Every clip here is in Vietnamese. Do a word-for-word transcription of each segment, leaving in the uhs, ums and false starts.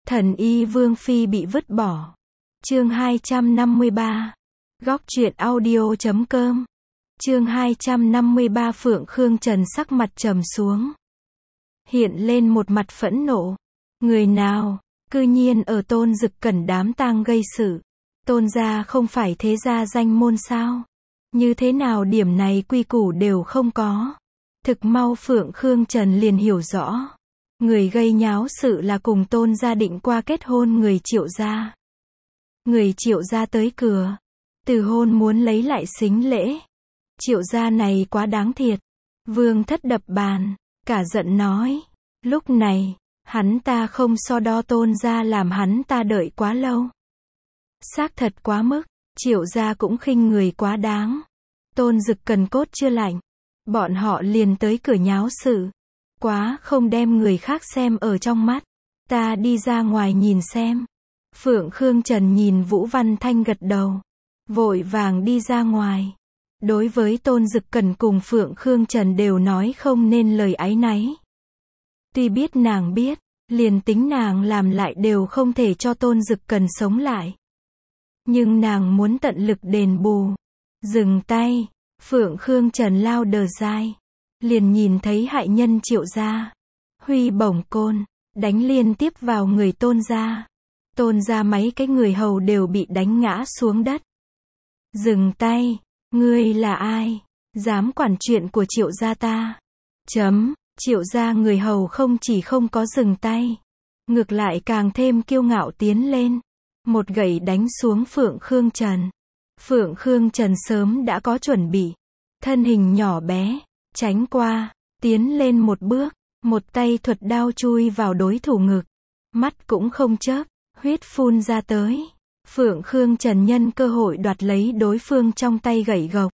Thần y Vương Phi bị vứt bỏ. Chương hai trăm năm mươi ba. Góc truyện audio chấm com. Chương hai trăm năm mươi ba. Phượng Khương Trần sắc mặt trầm xuống, hiện lên một mặt phẫn nộ. Người nào, cư nhiên ở Tôn Dực Cẩn đám tang gây sự. Tôn gia không phải thế gia danh môn sao? Như thế nào điểm này quy củ đều không có? Thực mau Phượng Khương Trần liền hiểu rõ. Người gây nháo sự là cùng Tôn gia định qua kết hôn người Triệu gia. Người Triệu gia tới cửa, từ hôn muốn lấy lại sính lễ. Triệu gia này quá đáng thiệt. Vương Thất đập bàn, cả giận nói. Lúc này, hắn ta không so đo Tôn gia làm hắn ta đợi quá lâu. Xác thật quá mức, Triệu gia cũng khinh người quá đáng. Tôn Dực Cẩn cốt chưa lạnh, bọn họ liền tới cửa nháo sự. Quá không đem người khác xem ở trong mắt. Ta đi ra ngoài nhìn xem. Phượng Khương Trần nhìn Vũ Văn Thanh gật đầu, vội vàng đi ra ngoài. Đối với Tôn Dực Cẩn cùng Phượng Khương Trần đều nói không nên lời áy náy. Tuy biết nàng biết, liền tính nàng làm lại đều không thể cho Tôn Dực Cẩn sống lại. Nhưng nàng muốn tận lực đền bù. Dừng tay, Phượng Khương Trần lao đờ dai. Liền nhìn thấy hại nhân Triệu gia. Huy bổng côn, đánh liên tiếp vào người Tôn gia. Tôn gia mấy cái người hầu đều bị đánh ngã xuống đất. Dừng tay, ngươi là ai? Dám quản chuyện của Triệu gia ta? Chấm, Triệu gia người hầu không chỉ không có dừng tay, ngược lại càng thêm kiêu ngạo tiến lên. Một gậy đánh xuống Phượng Khương Trần. Phượng Khương Trần sớm đã có chuẩn bị. Thân hình nhỏ bé, tránh qua, tiến lên một bước, một tay thuật đao chui vào đối thủ ngực. Mắt cũng không chớp, huyết phun ra tới. Phượng Khương Trần nhân cơ hội đoạt lấy đối phương trong tay gậy gộc.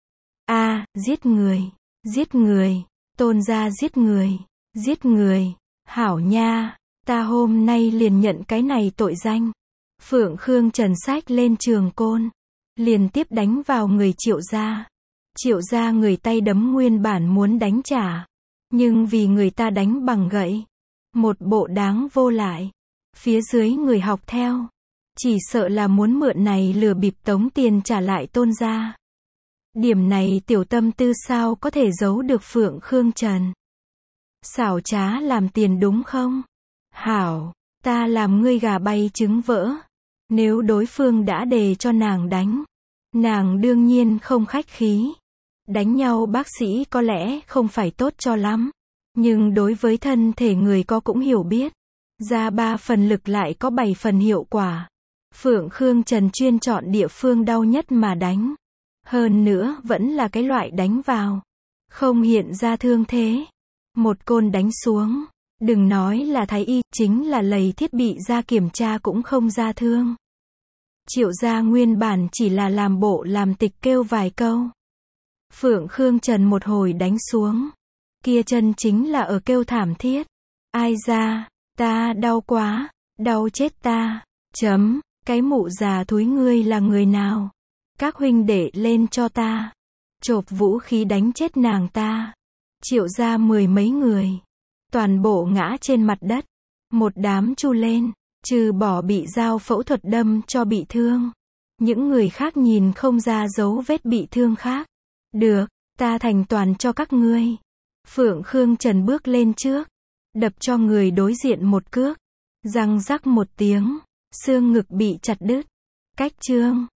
A, giết người, giết người, Tôn gia giết người, giết người, hảo nha, ta hôm nay liền nhận cái này tội danh. Phượng Khương Trần xách lên trường côn, liền tiếp đánh vào người Triệu gia. Triệu gia người tay đấm nguyên bản muốn đánh trả, nhưng vì người ta đánh bằng gậy, một bộ đáng vô lại. Phía dưới người học theo, chỉ sợ là muốn mượn này lừa bịp tống tiền trả lại Tôn gia. Điểm này tiểu tâm tư sao có thể giấu được Phượng Khương Trần. Xảo trá làm tiền đúng không? Hảo, ta làm ngươi gà bay trứng vỡ. Nếu đối phương đã đề cho nàng đánh, nàng đương nhiên không khách khí. Đánh nhau bác sĩ có lẽ không phải tốt cho lắm, nhưng đối với thân thể người có cũng hiểu biết. Ra ba phần lực lại có bảy phần hiệu quả. Phượng Khương Trần chuyên chọn địa phương đau nhất mà đánh. Hơn nữa vẫn là cái loại đánh vào, không hiện ra thương thế. Một côn đánh xuống, đừng nói là thái y, chính là lầy thiết bị ra kiểm tra cũng không ra thương. Triệu gia nguyên bản chỉ là làm bộ làm tịch kêu vài câu. Phượng Khương Trần một hồi đánh xuống, kia chân chính là ở kêu thảm thiết. Ai ra, ta đau quá, đau chết ta. Chấm, cái mụ già thúi ngươi là người nào? Các huynh đệ lên cho ta, chộp vũ khí đánh chết nàng ta. Triệu gia mười mấy người, toàn bộ ngã trên mặt đất, một đám chu lên, trừ bỏ bị dao phẫu thuật đâm cho bị thương. Những người khác nhìn không ra dấu vết bị thương khác. Được, ta thành toàn cho các ngươi. Phượng Khương Trần bước lên trước, đập cho người đối diện một cước. Răng rắc một tiếng, xương ngực bị chặt đứt. Cách chương.